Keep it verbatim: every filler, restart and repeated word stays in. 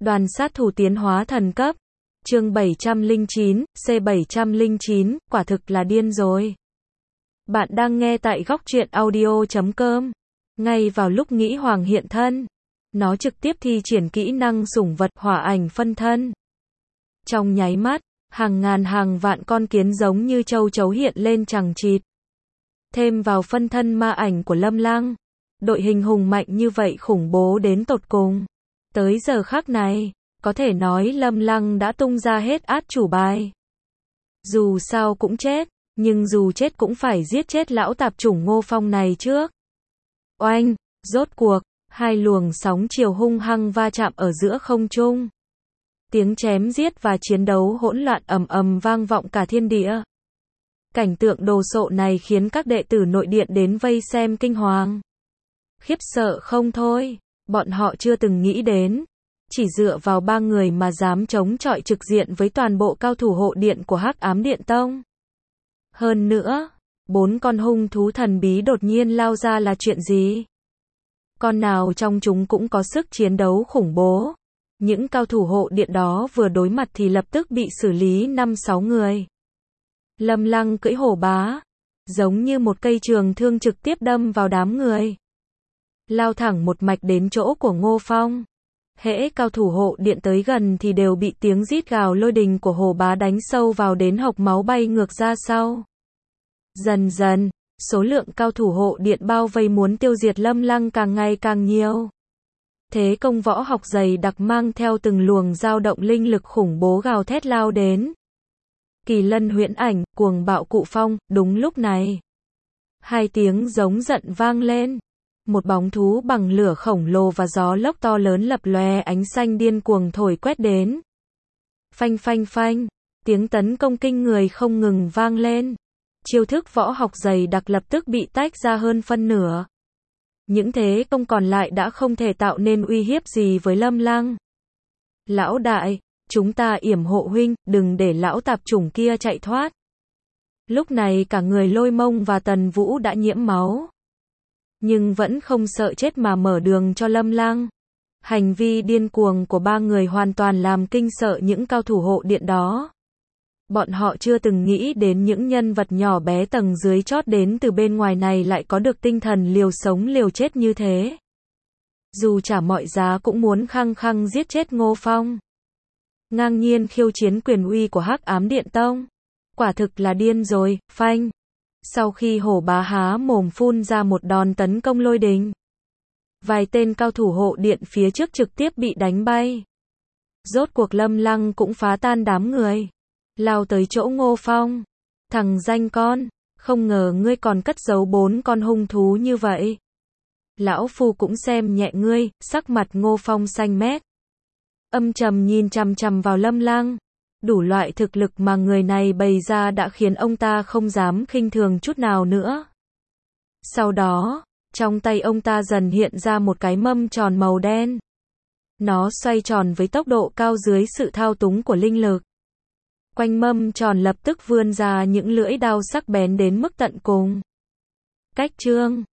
Đoàn sát thủ tiến hóa thần cấp. Chương bảy trăm lẻ chín, C bảy trăm lẻ chín, quả thực là điên rồi. Bạn đang nghe tại góc truyện audio chấm com. Ngay vào lúc nghĩ hoàng hiện thân, nó trực tiếp thi triển kỹ năng sủng vật hỏa ảnh phân thân. Trong nháy mắt, hàng ngàn hàng vạn con kiến giống như châu chấu hiện lên chằng chịt. Thêm vào phân thân ma ảnh của Lâm Lăng, đội hình hùng mạnh như vậy khủng bố đến tột cùng. Tới giờ khắc này, có thể nói Lâm Lăng đã tung ra hết át chủ bài. Dù sao cũng chết, nhưng dù chết cũng phải giết chết lão tạp chủng Ngô Phong này trước. Oanh, rốt cuộc, hai luồng sóng chiều hung hăng va chạm ở giữa không trung. Tiếng chém giết và chiến đấu hỗn loạn ầm ầm vang vọng cả thiên địa. Cảnh tượng đồ sộ này khiến các đệ tử nội điện đến vây xem kinh hoàng. Khiếp sợ không thôi, bọn họ chưa từng nghĩ đến, chỉ dựa vào ba người mà dám chống chọi trực diện với toàn bộ cao thủ hộ điện của Hắc Ám Điện Tông. Hơn nữa, bốn con hung thú thần bí đột nhiên lao ra là chuyện gì? Con nào trong chúng cũng có sức chiến đấu khủng bố. Những cao thủ hộ điện đó vừa đối mặt thì lập tức bị xử lý năm sáu người. Lâm Lăng cưỡi hổ bá, giống như một cây trường thương trực tiếp đâm vào đám người. Lao thẳng một mạch đến chỗ của Ngô Phong. Hễ cao thủ hộ điện tới gần thì đều bị tiếng rít gào lôi đình của hổ bá đánh sâu vào đến hộc máu bay ngược ra sau. Dần dần, số lượng cao thủ hộ điện bao vây muốn tiêu diệt Lâm Lăng càng ngày càng nhiều. Thế công võ học dày đặc mang theo từng luồng dao động linh lực khủng bố gào thét lao đến. Kỳ lân huyễn ảnh, cuồng bạo cụ phong, đúng lúc này. Hai tiếng giống giận vang lên. Một bóng thú bằng lửa khổng lồ và gió lốc to lớn lập lòe ánh xanh điên cuồng thổi quét đến. Phanh phanh phanh, tiếng tấn công kinh người không ngừng vang lên. Chiêu thức võ học dày đặc lập tức bị tách ra hơn phân nửa. Những thế công còn lại đã không thể tạo nên uy hiếp gì với Lâm Lăng. Lão đại, chúng ta yểm hộ huynh, đừng để lão tạp chủng kia chạy thoát. Lúc này cả người Lôi Mông và Tần Vũ đã nhiễm máu. Nhưng vẫn không sợ chết mà mở đường cho Lâm Lăng. Hành vi điên cuồng của ba người hoàn toàn làm kinh sợ những cao thủ hộ điện đó. Bọn họ chưa từng nghĩ đến những nhân vật nhỏ bé tầng dưới chót đến từ bên ngoài này lại có được tinh thần liều sống liều chết như thế. Dù trả mọi giá cũng muốn khăng khăng giết chết Ngô Phong. Ngang nhiên khiêu chiến quyền uy của Hắc Ám Điện Tông. Quả thực là điên rồi, phanh. Sau khi hổ bá há mồm phun ra một đòn tấn công lôi đình, vài tên cao thủ hộ điện phía trước trực tiếp bị đánh bay. Rốt cuộc Lâm Lăng cũng phá tan đám người, lao tới chỗ Ngô Phong. Thằng danh con, không ngờ ngươi còn cất giấu bốn con hung thú như vậy. Lão phu cũng xem nhẹ ngươi, sắc mặt Ngô Phong xanh mét. Âm trầm nhìn chằm chằm vào Lâm Lăng. Đủ loại thực lực mà người này bày ra đã khiến ông ta không dám khinh thường chút nào nữa. Sau đó, trong tay ông ta dần hiện ra một cái mâm tròn màu đen. Nó xoay tròn với tốc độ cao dưới sự thao túng của linh lực. Quanh mâm tròn lập tức vươn ra những lưỡi đao sắc bén đến mức tận cùng. Cách chương